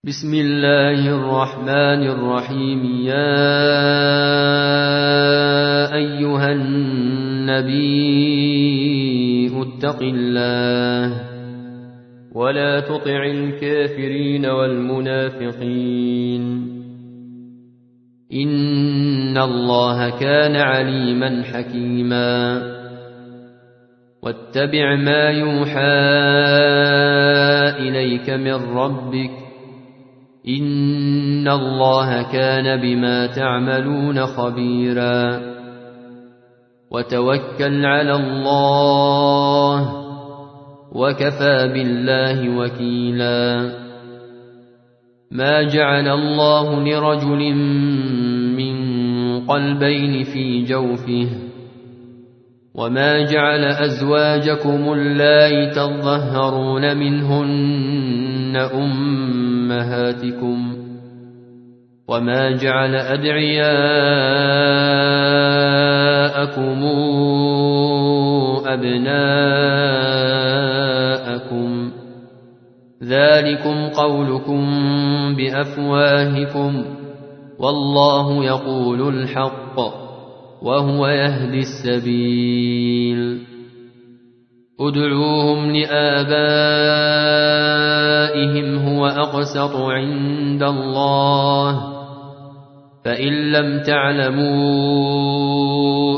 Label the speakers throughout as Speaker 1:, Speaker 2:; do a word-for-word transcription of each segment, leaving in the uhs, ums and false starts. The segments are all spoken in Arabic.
Speaker 1: بسم الله الرحمن الرحيم. يا أيها النبي اتق الله ولا تطع الكافرين والمنافقين، إن الله كان عليما حكيما. واتبع ما يوحى إليك من ربك، إن الله كان بما تعملون خبيرا. وتوكل على الله وكفى بالله وكيلا. ما جعل الله لرجل من قلبين في جوفه، وما جعل أزواجكم اللائي تظهرون منهن أمهاتكم، وما جعل أدعياءكم أبناءكم، ذلكم قولكم بأفواهكم، والله يقول الحق وهو يهدي السبيل. ادعوهم لآبائهم هو أقسط عند الله، فإن لم تعلموا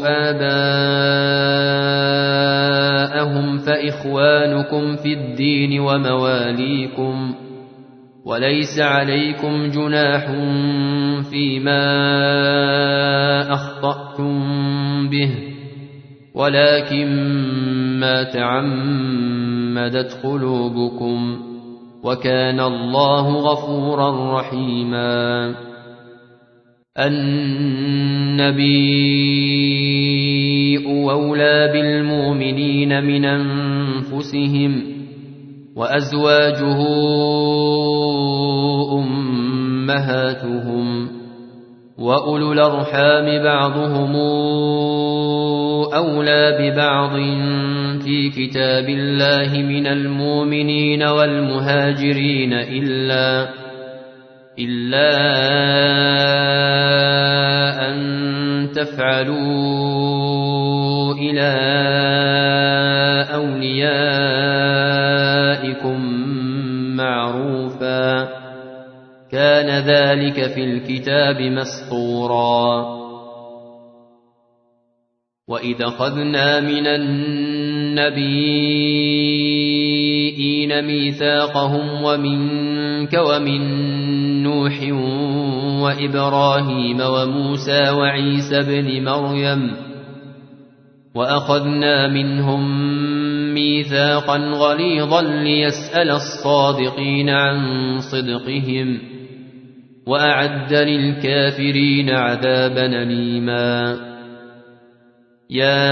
Speaker 1: آباءهم فإخوانكم في الدين ومواليكم، وليس عليكم جناح فيما أخطأتم به، ولكن ما تعمدت قلوبكم، وكان الله غفورا رحيما. النبي أولى بالمؤمنين من أنفسهم، وأزواجه أمهاتهم، وأولو الأرحام بعضهم أولى ببعض في كتاب الله من المؤمنين والمهاجرين إلا إلا أن تفعلوا إلى أوليائكم معروفا، كان ذلك في الكتاب مسطورا. وإذ أخذنا من النبيين ميثاقهم ومنك ومن نوح وإبراهيم وموسى وعيسى بن مريم، وأخذنا منهم ميثاقا غليظا ليسأل الصادقين عن صدقهم، وأعد للكافرين عذابا أليما. يا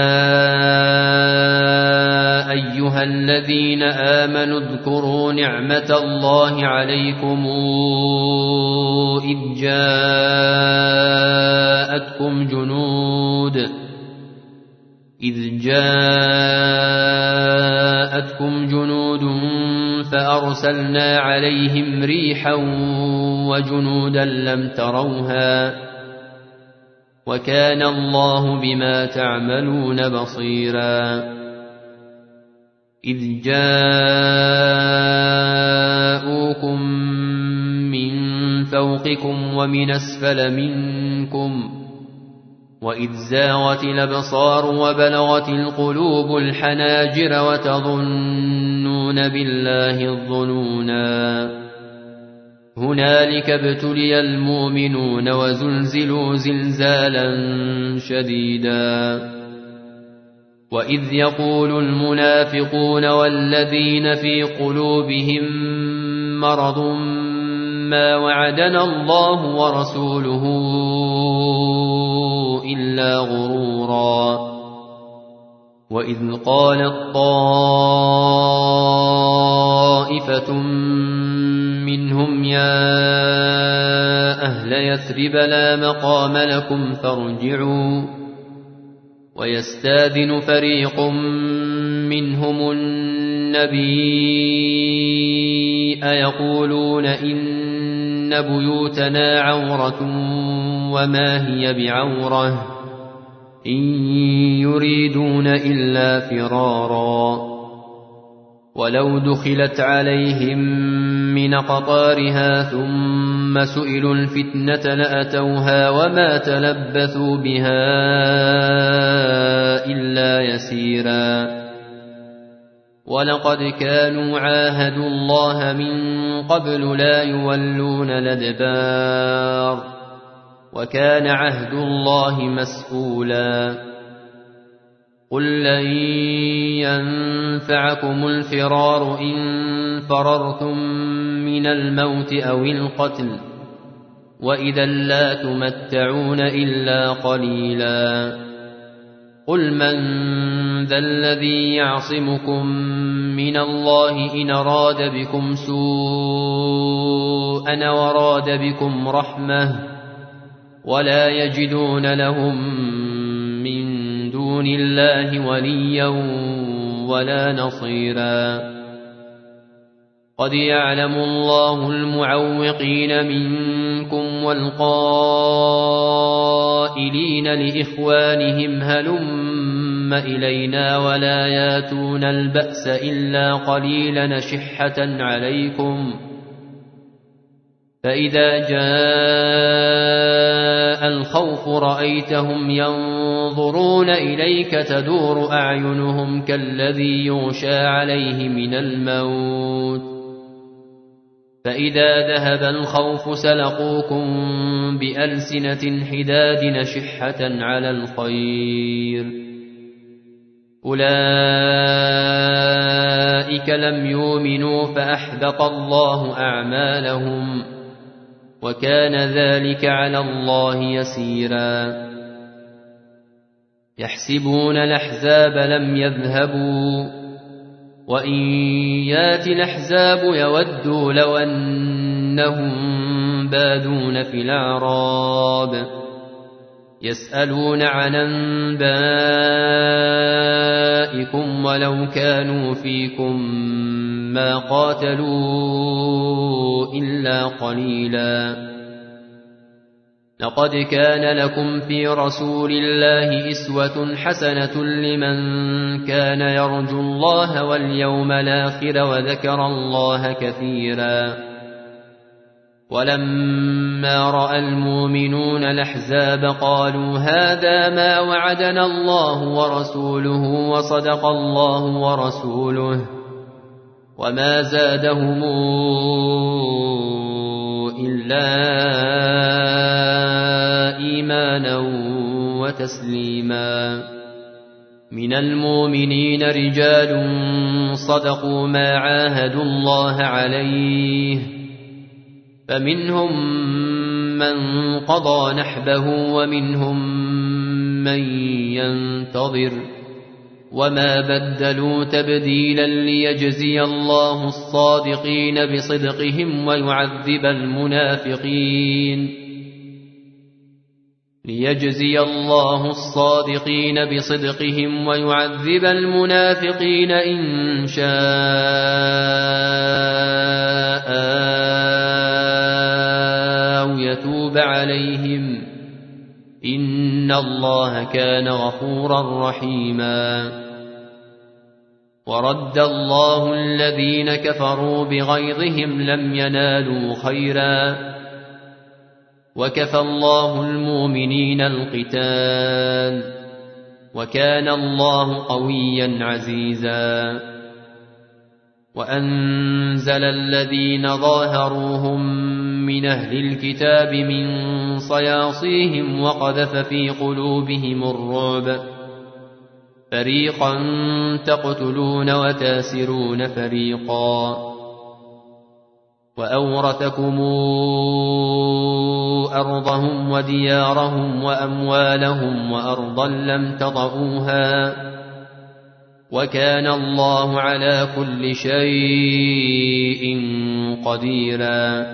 Speaker 1: أيها الذين آمنوا اذكروا نعمة الله عليكم إذ جاءتكم جنود إذ جاءتكم جنود فأرسلنا عليهم ريحا وجنودا لم تروها، وكان الله بما تعملون بصيرا. إذ جاءوكم من فوقكم ومن أسفل منكم، وإذ زاغت الأبصار وبلغت القلوب الحناجر وتظنون بالله الظنونا، هنالك ابتلي المؤمنون وزلزلوا زلزالا شديدا. وإذ يقول المنافقون والذين في قلوبهم مرض ما وعدنا الله ورسوله إلا غرورا. وإذ قالت طائفة منهم يا أهل يثرب لا مقام لكم فارجعوا ويستاذن فريق منهم النبي يقولون إن بيوتنا عورة وما هي بعورة إن يريدون إلا فرارا ولو دخلت عليهم من أقطارها ثم سئلوا الفتنة لأتوها وما تلبثوا بها إلا يسيرا ولقد كانوا عاهدوا الله من قبل لا يولون الأدبار وكان عهد الله مسئولا قل لن ينفعكم الفرار إن فررتم من الموت أو القتل وإذا لا تمتعون إلا قليلا قل من ذا الذي يعصمكم من الله إن أراد بكم سوءا وراد بكم رحمة ولا يجدون لهم من دون الله وليا ولا نصيرا قد يعلم الله المعوقين منكم والقائلين لإخوانهم هلم إلينا ولا ياتون البأس إلا قليلا شحة عليكم فإذا جاء الخوف رأيتهم ينظرون إليك تدور أعينهم كالذي يغشى عليه من الموت فإذا ذهب الخوف سلقوكم بألسنة حداد نشحة على الخير أولئك لم يؤمنوا فأحبط الله أعمالهم وكان ذلك على الله يسيرا يحسبون الأحزاب لم يذهبوا وإن يات الأحزاب يودوا لو أنهم بادون في الأعراب يسألون عن أنبائكم ولو كانوا فيكم ما قاتلوا إلا قليلا لقد كان لكم في رسول الله أسوة حسنة لمن كان يرجو الله واليوم الآخر وذكر الله كثيرا ولما رأى المؤمنون الأحزاب قالوا هذا ما وعدنا الله ورسوله وصدق الله ورسوله وما زادهم إلا إيمانا وتسليما من المؤمنين رجال صدقوا ما عاهدوا الله عليه فمنهم من قضى نحبه ومنهم من ينتظر وما بدلوا تبديلا ليجزي الله الصادقين بصدقهم ويعذب المنافقين ليجزي الله الصادقين بصدقهم ويعذب المنافقين إن شاء أو يتوب عليهم إن الله كان غفورا رحيما ورد الله الذين كفروا بغيظهم لم ينالوا خيرا وكفى الله المؤمنين القتال وكان الله قويا عزيزا وأنزل الذين ظاهروهم من أهل الكتاب من صياصيهم وقذف في قلوبهم الرعب فريقا تقتلون وتاسرون فريقا وأورثكم أرضهم وديارهم وأموالهم وأرضا لم تطئوها وكان الله على كل شيء قديرا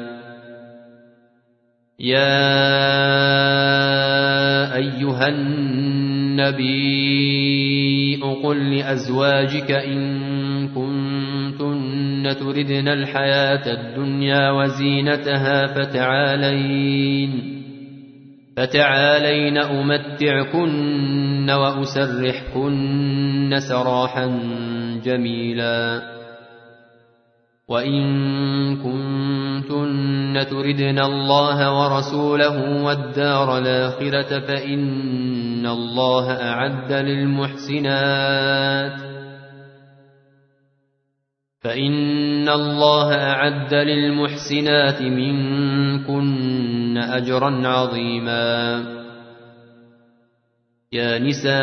Speaker 1: يا أيها الناس النبي قل لأزواجك إن كنتن تردن الحياة الدنيا وزينتها فتعالين فتعالين أمتعكن وأسرحكن سراحا جميلا وإن كنتن تردن الله ورسوله والدار الآخرة فإن الله أعد للمحسنات فإن الله أعد للمحسنات منكن أجرا عظيما يا نساء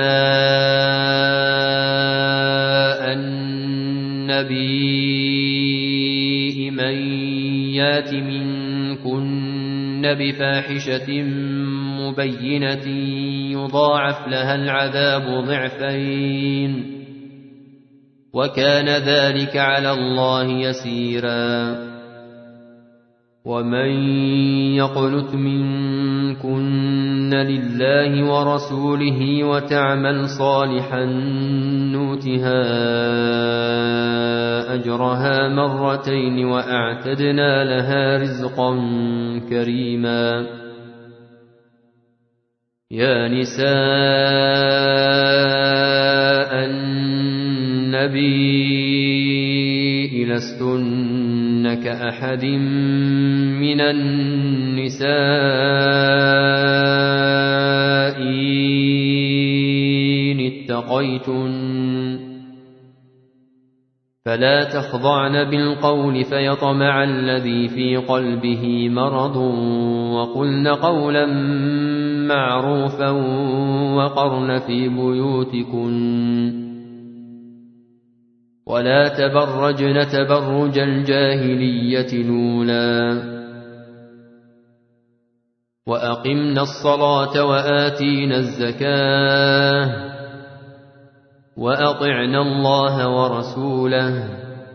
Speaker 1: النبي من يات منكن بفاحشة مبينة يضاعف لها العذاب ضعفين وكان ذلك على الله يسيرا ومن يقنت منكن لله ورسوله وتعمل صالحا نؤتها أجرها مرتين وأعتدنا لها رزقا كريما يا نساء النبي لستن كأحد من النساء إن اتقيتن فلا تخضعن بالقول فيطمع الذي في قلبه مرض وقلن قولا معروفا وقرن في بيوتكن ولا تبرجن تبرج الجاهلية الأولى وأقمنا الصلاة وآتينا الزكاة وأطعنا الله ورسوله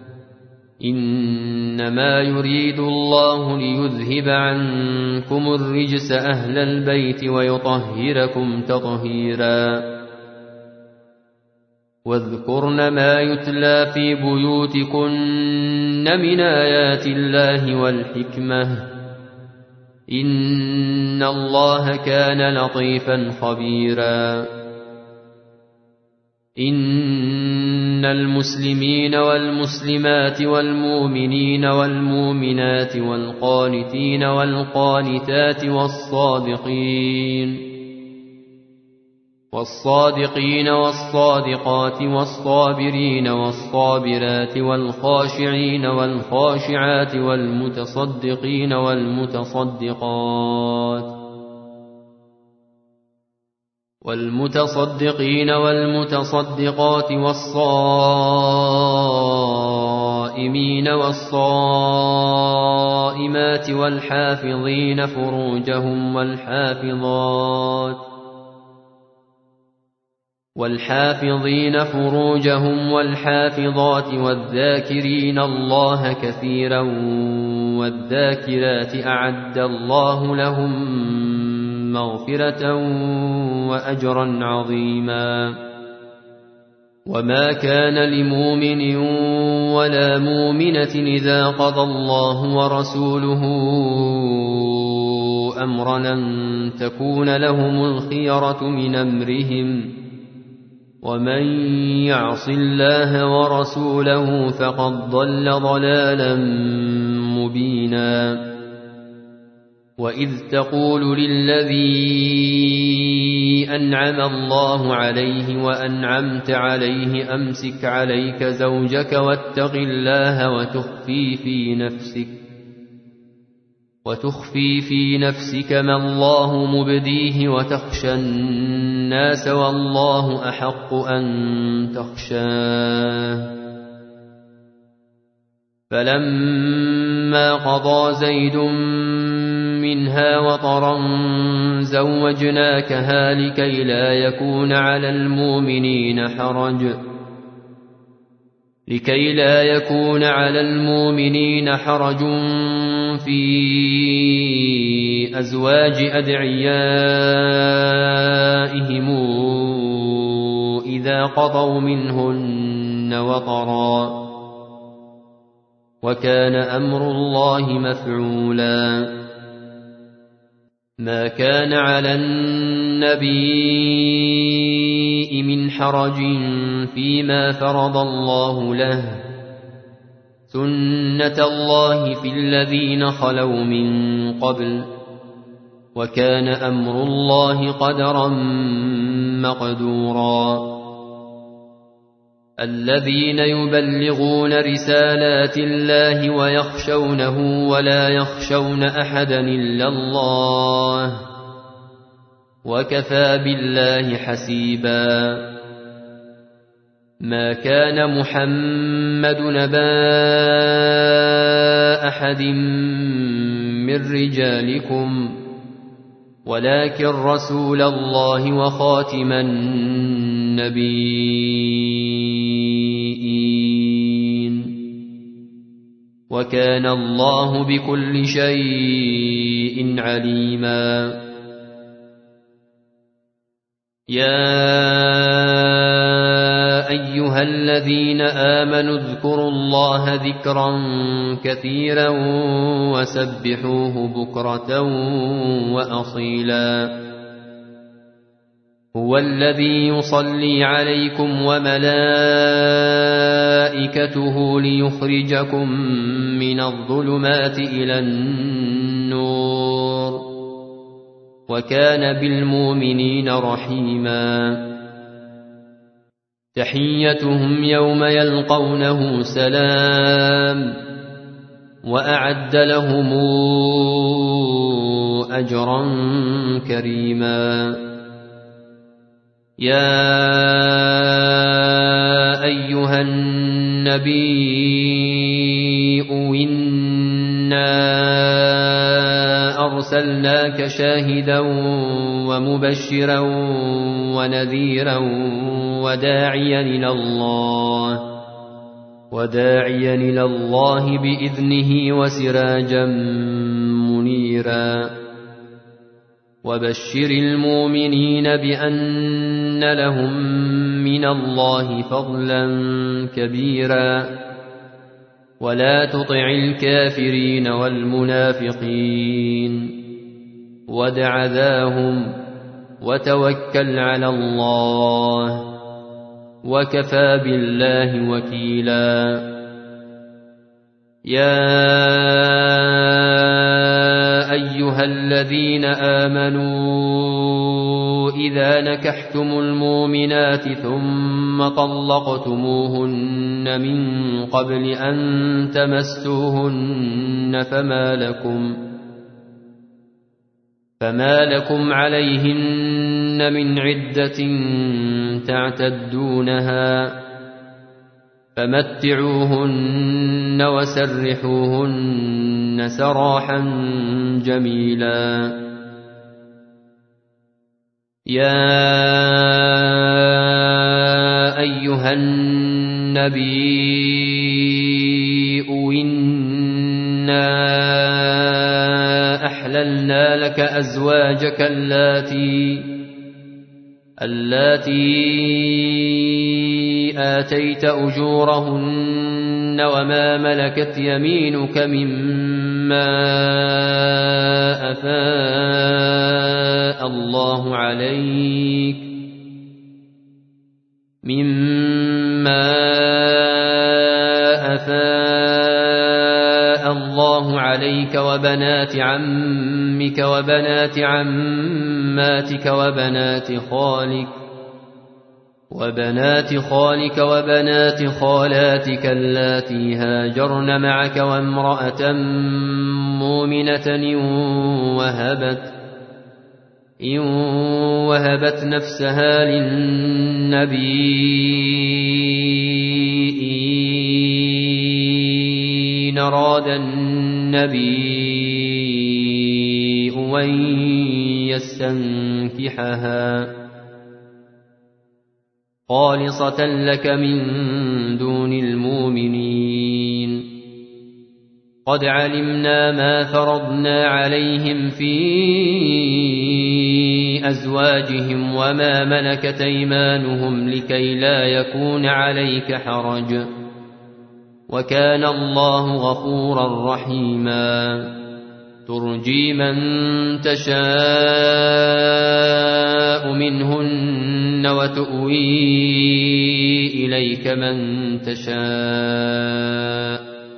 Speaker 1: إنما يريد الله ليذهب عنكم الرجس أهل البيت ويطهركم تطهيرا واذكرن ما يتلى في بيوتكن من آيات الله والحكمة إن الله كان لطيفا خبيرا إن المسلمين والمسلمات والمؤمنين والمؤمنات والقانتين والقانتات والصادقين والصادقين والصادقات والصابرين والصابرات والخاشعين والخاشعات والمتصدقين والمتصدقات والمتصدقين والمتصدقات والصائمين والصائمات والحافظين فروجهم والحافظات والحافظين فروجهم والحافظات والذاكرين الله كثيرا والذاكرات أعد الله لهم مغفرة وأجرا عظيما وما كان لمؤمن ولا مؤمنة إذا قضى الله ورسوله أمرا أن تكون لهم الخيرة من أمرهم ومن يعص الله ورسوله فقد ضل ضلالا مبينا وإذ تقول للذي أنعم الله عليه وأنعمت عليه أمسك عليك زوجك واتق الله وتخفي في نفسك وتخفي في نفسك ما الله مبديه وتخشى الناس والله أحق أن تخشاه فلما قضى زيد منها وطرا زوجناكها لكي لا يكون على المؤمنين حرج لكي لا يكون على المؤمنين حرج في أزواج أدعيائهم إذا قضوا منهن وطرا وكان أمر الله مفعولا ما كان على النبي من حرج فيما فرض الله له سنة الله في الذين خلوا من قبل وكان أمر الله قدرا مقدورا الذين يبلغون رسالات الله ويخشونه ولا يخشون أحدا إلا الله وكفى بالله حسيبا ما كان محمد نبا أحد من رجالكم ولكن رسول الله وخاتم النبيين وكان الله بكل شيء عليما يا أيها الذين آمنوا اذكروا الله ذكرا كثيرا وسبحوه بكرة وأصيلا هو الذي يصلي عليكم وملائكته ليخرجكم من الظلمات إلى النور وكان بالمؤمنين رحيما تحيتهم يوم يلقونه سلام وأعد لهم أجرا كريما يا أيها النبي إنا أرسلناك شاهدا ومبشرا ونذيرا وداعيا إلى الله وداعيا إلى الله بإذنه وسراجا منيرا وبشر المؤمنين بأن لهم من الله فضلا كبيرا ولا تطع الكافرين والمنافقين ودع ذاهم وتوكل على الله وكفى بالله وكيلا يا أيها الذين آمنوا إذا نكحتم المؤمنات ثم طلقتموهن من قبل أن تمسوهن فما لكم فما لكم عليهن من عدة تعتدونها فمتعوهن وسرحوهن سراحا جميلا يا أيها النبي إنا أحللنا لك أزواجك اللاتي اللاتي آتيت أجورهن وما ملكت يمينك مما أفاء الله عليك مما أفاء الله عليك وبنات عمك وبنات عماتك وبنات خالك وبنات خالك وبنات خالاتك اللاتي هاجرن معك وامرأة مؤمنة إن وهبت إن وهبت نفسها للنبي إن أراد النبي أن يستنكحها خالصة لك من دون المؤمنين قد علمنا ما فرضنا عليهم في أزواجهم وما ملكت أيمانهم لكي لا يكون عليك حرج، وكان الله غفورا رحيما. ترجي من تشاء منهن وتؤوي إليك من تشاء،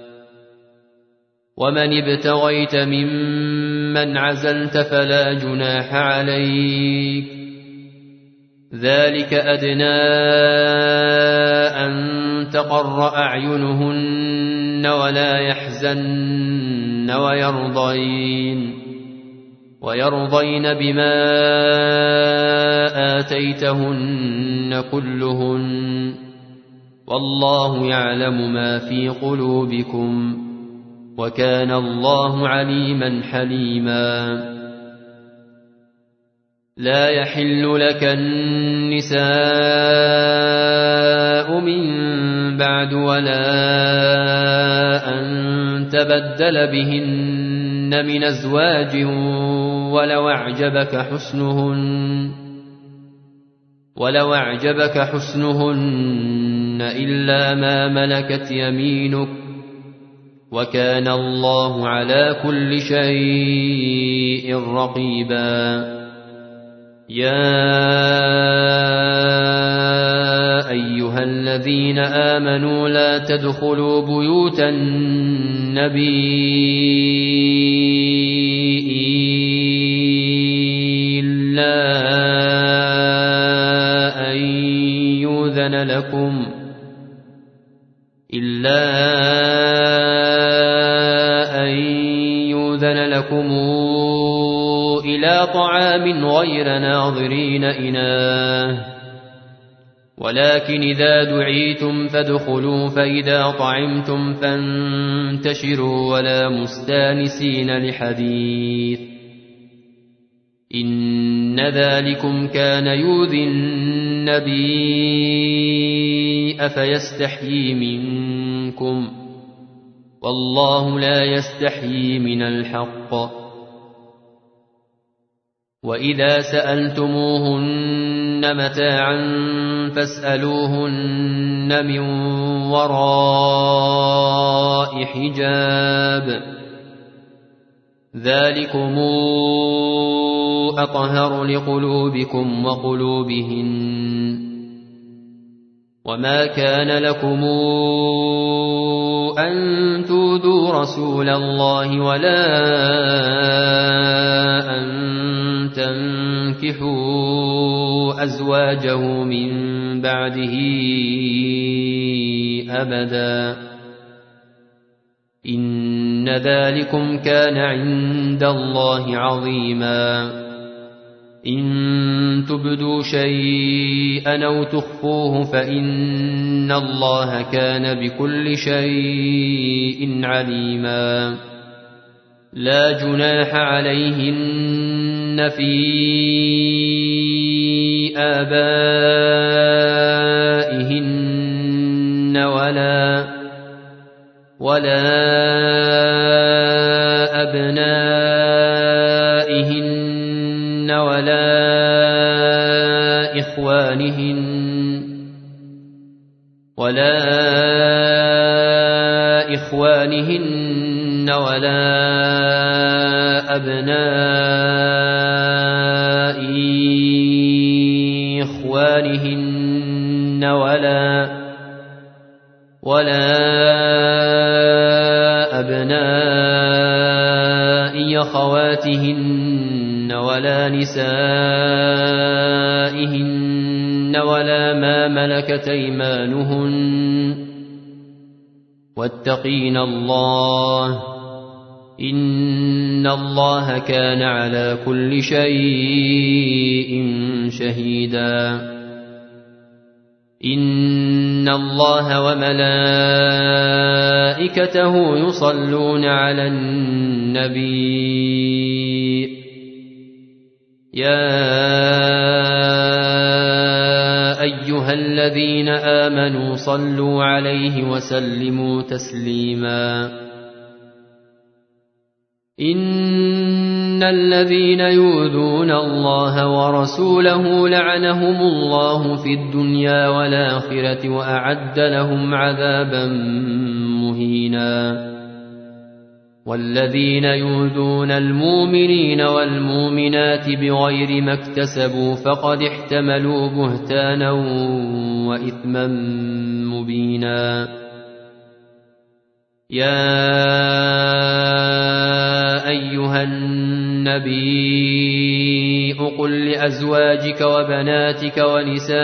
Speaker 1: ومن ابتغيت ممن عزلت فلا جناح عليك، ذلك أدنى أن تقر أعينهن ولا يحزن ويرضين ويرضين بما آتيتهن كلهن، والله يعلم ما في قلوبكم، وكان الله عليما حليما. لا يحل لك النساء من بعد ولا أن تبدل بهن من أزواج ولو أعجبك حسنهن ولو أعجبك حسنهن إلا ما ملكت يمينك، وكان الله على كل شيء رقيبا. يا أيها الذين آمنوا لا تدخلوا بيوت النبي إلا أن يؤذن لكم إلا أن يؤذن لكم إلى طعام غير ناظرين إناه، ولكن إذا دعيتم فادخلوا فإذا طعمتم فانتشروا ولا مستانسين لحديث، إن ذلكم كان يؤذي النبي أفيستحيي منكم، والله لا يستحيي من الحق. وإذا سألتموهن متاعا فاسألوهن من وراء حجاب، ذلكم أطهر لقلوبكم وقلوبهن. وما كان لكم أن تؤذوا رسول الله ولا أن تنكحوا أزواجه من بعده أبدا، إن ذلكم كان عند الله عظيما. إن تبدوا شيئا أو تخفوه فإن الله كان بكل شيء عليما. لا جناح عليهن في آبائهن ولا ولا أبنائهن ولا إخوانهن ولا إخوانهن ولا أبناء إخوانهن ولا ولا أبناء أخواتهن ولا نسائهن ولا ما ملكت أيمانهن، واتقين الله إن الله كان على كل شيء شهيدا. إن الله وملائكته يصلون على النبي يا أيها الذين آمنوا صلوا عليه وسلموا تسليما. إن الذين يؤذون الله ورسوله لعنهم الله في الدنيا والآخرة وأعد لهم عذابا مهينا والذين يؤذون المؤمنين والمؤمنات بغير ما اكتسبوا فقد احتملوا بهتانا وإثما مبينا يا أيها النبي قل لأزواجك وبناتك ونساء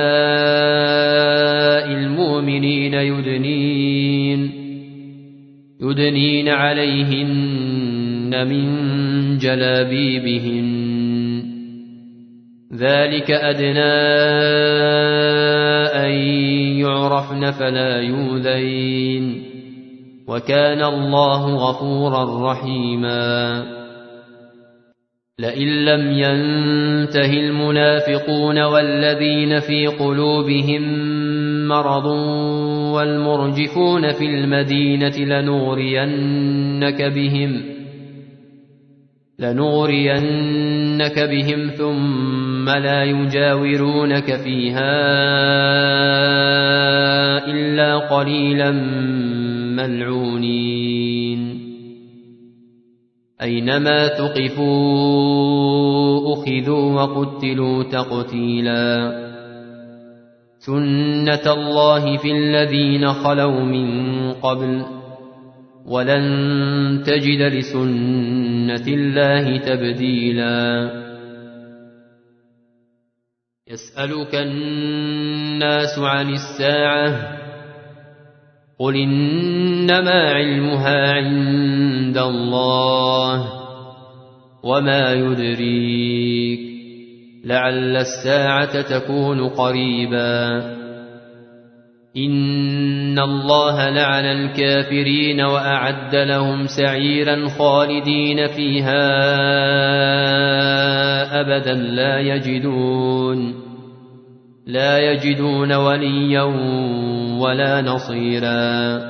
Speaker 1: المؤمنين يدنين يدنين عليهن من جلابيبهن ذلك أدنى أن يعرفن فلا يؤذين وكان الله غفورا رحيما لئن لم ينته المنافقون والذين في قلوبهم مرض والمرجفون في المدينة لنغرينك بهم لنغرينك بهم ثم لا يجاورونك فيها إلا قليلا ملعونين أينما تقفوا أخذوا وقتلوا تقتيلا سنة الله في الذين خلوا من قبل ولن تجد لسنة الله تبديلا يسألك الناس عن الساعة قل إنما علمها عند الله وما يدريك لعل الساعة تكون قريبا إن الله لعن الكافرين وأعد لهم سعيرا خالدين فيها أبدا لا يجدون لا يجدون وليا ولا نصيرا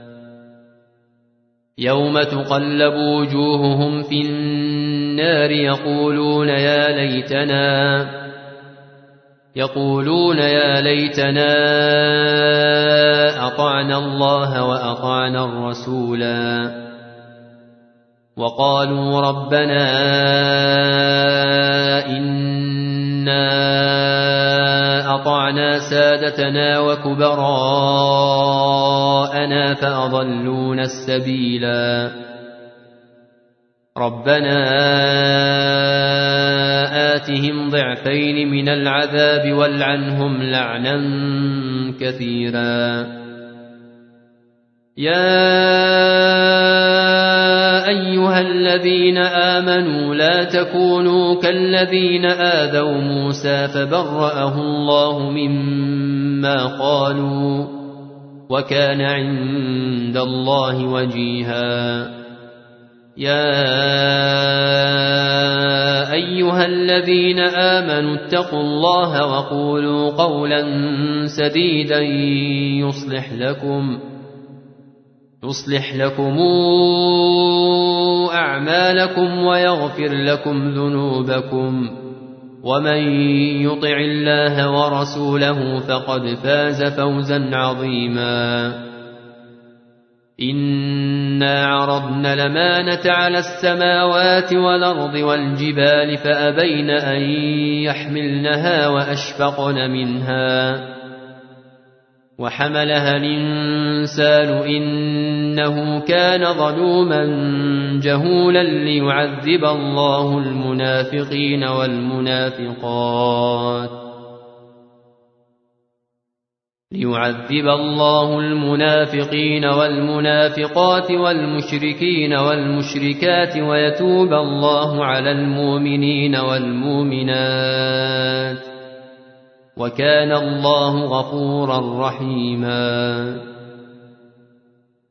Speaker 1: يوم تقلب وجوههم في النار يقولون يا ليتنا يقولون يا ليتنا أطعنا الله وأطعنا الرسولا وقالوا ربنا إنا أطعنا سادتنا وكبراءنا فأضلونا السبيلا ربنا آتهم ضعفين من العذاب والعنهم لعنا كثيرا يا أيها الذين آمنوا لا تكونوا كالذين آذوا موسى فبرأه الله مما قالوا وكان عند الله وجيها يا أيها الذين آمنوا اتقوا الله وقولوا قولا سديدا يصلح لكم يصلح لكم أعمالكم ويغفر لكم ذنوبكم ومن يطع الله ورسوله فقد فاز فوزا عظيما إنا عرضنا الأمانة على السماوات والأرض والجبال فأبين أن يحملنها وأشفقن منها وحملها الإنسان إنه كان ظلوما جهولا ليعذب الله المنافقين والمنافقات ليعذب الله المنافقين والمنافقات والمشركين والمشركات ويتوب الله على المؤمنين والمؤمنات وكان الله غفورا رحيما